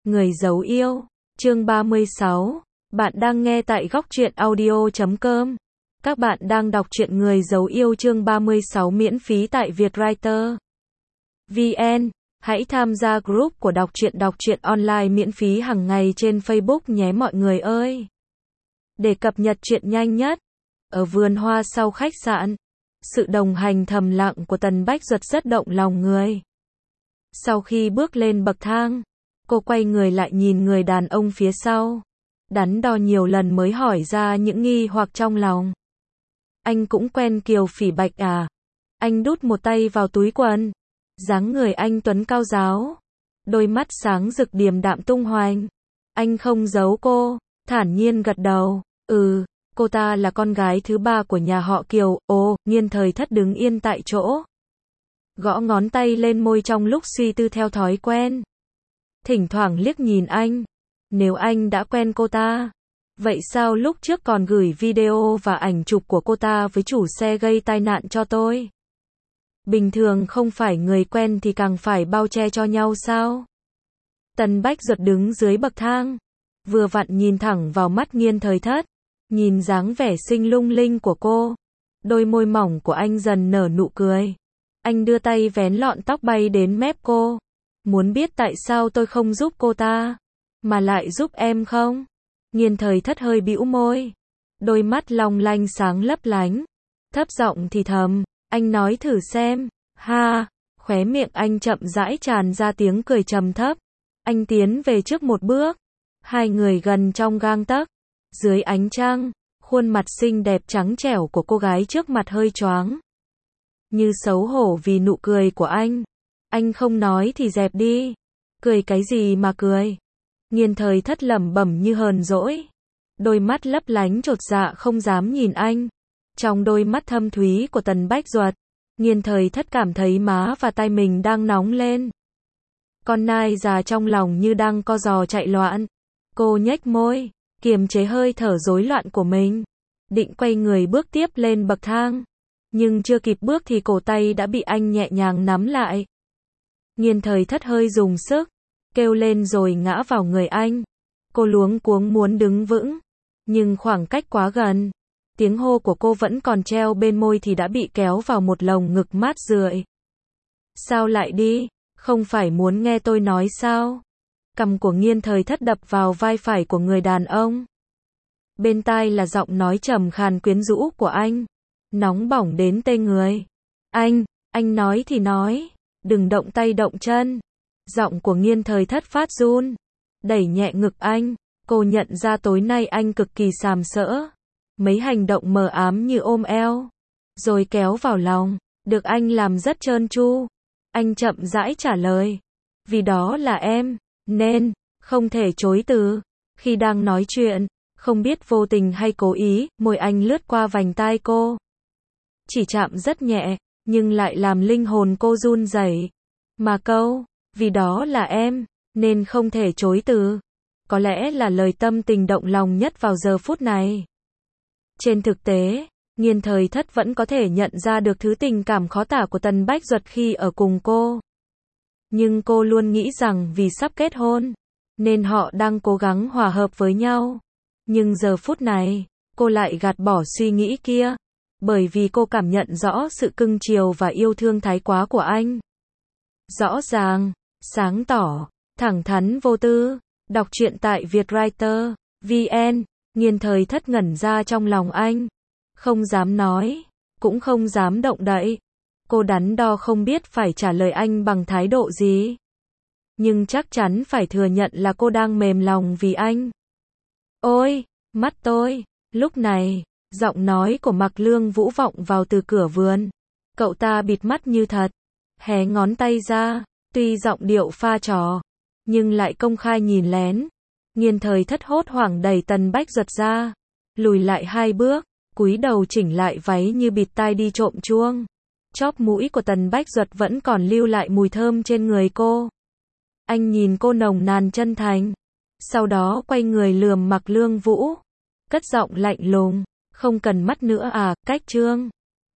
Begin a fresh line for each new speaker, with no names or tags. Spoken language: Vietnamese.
Người giấu yêu, chương 36. Bạn đang nghe tại góc truyện audio.com. Các bạn đang đọc truyện Người giấu yêu chương 36 miễn phí tại Vietwriter VN. Hãy tham gia group của đọc truyện online miễn phí hàng ngày trên Facebook nhé mọi người ơi. Để cập nhật truyện nhanh nhất. Ở vườn hoa sau khách sạn, sự đồng hành thầm lặng của Tần Bách Duật rất động lòng người. Sau khi bước lên bậc thang, cô quay người lại nhìn người đàn ông phía sau. Đắn đo nhiều lần mới hỏi ra những nghi hoặc trong lòng. Anh cũng quen Kiều Phỉ Bạch à? Anh đút một tay vào túi quần. Dáng người anh tuấn cao ráo. Đôi mắt sáng rực điềm đạm tung hoành. Anh không giấu cô, thản nhiên gật đầu. Cô ta là con gái thứ ba của nhà họ Kiều. Ồ, Nghiên Thời Thất đứng yên tại chỗ. Gõ ngón tay lên môi trong lúc suy tư theo thói quen. Thỉnh thoảng liếc nhìn anh. Nếu anh đã quen cô ta, vậy sao lúc trước còn gửi video và ảnh chụp của cô ta với chủ xe gây tai nạn cho tôi? Bình thường không phải người quen thì càng phải bao che cho nhau sao? Tần Bách Duật đứng dưới bậc thang, vừa vặn nhìn thẳng vào mắt Nghiên Thời Thất, nhìn dáng vẻ xinh lung linh của cô. Đôi môi mỏng của anh dần nở nụ cười. Anh đưa tay vén lọn tóc bay đến mép cô. Muốn biết tại sao tôi không giúp cô ta, mà lại giúp em không? Nghiên Thời Thất hơi bĩu môi. Đôi mắt long lanh sáng lấp lánh. Thấp giọng thì thầm, anh nói thử xem. Ha, khóe miệng anh chậm rãi tràn ra tiếng cười trầm thấp. Anh tiến về trước một bước. Hai người gần trong gang tấc. Dưới ánh trăng, khuôn mặt xinh đẹp trắng trẻo của cô gái trước mặt hơi choáng. Như xấu hổ vì nụ cười của anh. Anh không nói thì dẹp đi. Cười cái gì mà cười? Nghiên Thời Thất lẩm bẩm như hờn dỗi. Đôi mắt lấp lánh chột dạ không dám nhìn anh. Trong đôi mắt thâm thúy của Tần Bách Duật, Nghiên Thời Thất cảm thấy má và tai mình đang nóng lên. Con nai già trong lòng như đang co giò chạy loạn. Cô nhếch môi, kiềm chế hơi thở rối loạn của mình. Định quay người bước tiếp lên bậc thang. Nhưng chưa kịp bước thì cổ tay đã bị anh nhẹ nhàng nắm lại. Nghiên Thời Thất hơi dùng sức, kêu lên rồi ngã vào người anh. Cô luống cuống muốn đứng vững, nhưng khoảng cách quá gần. Tiếng hô của cô vẫn còn treo bên môi thì đã bị kéo vào một lồng ngực mát rượi. Sao lại đi? Không phải muốn nghe tôi nói sao? Cằm của Nghiên Thời Thất đập vào vai phải của người đàn ông. Bên tai là giọng nói trầm khàn quyến rũ của anh. Nóng bỏng đến tê người. Anh nói thì nói. Đừng động tay động chân. Giọng của Nghiên Thời Thất phát run. Đẩy nhẹ ngực anh. Cô nhận ra tối nay anh cực kỳ sàm sỡ. Mấy hành động mờ ám như ôm eo, rồi kéo vào lòng, được anh làm rất trơn tru. Anh chậm rãi trả lời. Vì đó là em, nên, không thể chối từ. Khi đang nói chuyện, không biết vô tình hay cố ý, môi anh lướt qua vành tai cô. Chỉ chạm rất nhẹ, nhưng lại làm linh hồn cô run rẩy. Mà câu, vì đó là em, nên không thể chối từ. Có lẽ là lời tâm tình động lòng nhất vào giờ phút này. Trên thực tế, Nghiên Thời Thất vẫn có thể nhận ra được thứ tình cảm khó tả của Tần Bách Duật khi ở cùng cô. Nhưng cô luôn nghĩ rằng vì sắp kết hôn, nên họ đang cố gắng hòa hợp với nhau. Nhưng giờ phút này, cô lại gạt bỏ suy nghĩ kia. Bởi vì cô cảm nhận rõ sự cưng chiều và yêu thương thái quá của anh. Rõ ràng, sáng tỏ, thẳng thắn vô tư. Đọc truyện tại Vietwriter VN. Nghiên Thời Thất ngẩn ra trong lòng anh. Không dám nói, cũng không dám động đậy. Cô đắn đo không biết phải trả lời anh bằng thái độ gì. Nhưng chắc chắn phải thừa nhận là cô đang mềm lòng vì anh. Ôi, mắt tôi. Lúc này, giọng nói của Mạc Lương Vũ vọng vào từ cửa vườn. Cậu ta bịt mắt như thật, hé ngón tay ra, tuy giọng điệu pha trò, nhưng lại công khai nhìn lén. Nghiên Thời Thất hốt hoảng đẩy Tần Bách Duật ra, lùi lại 2 bước, cúi đầu chỉnh lại váy như bịt tai đi trộm chuông. Chóp mũi của Tần Bách Duật vẫn còn lưu lại mùi thơm trên người cô. Anh nhìn cô nồng nàn chân thành, sau đó quay người lườm Mạc Lương Vũ, cất giọng lạnh lùng, không cần mắt nữa à, cách trương.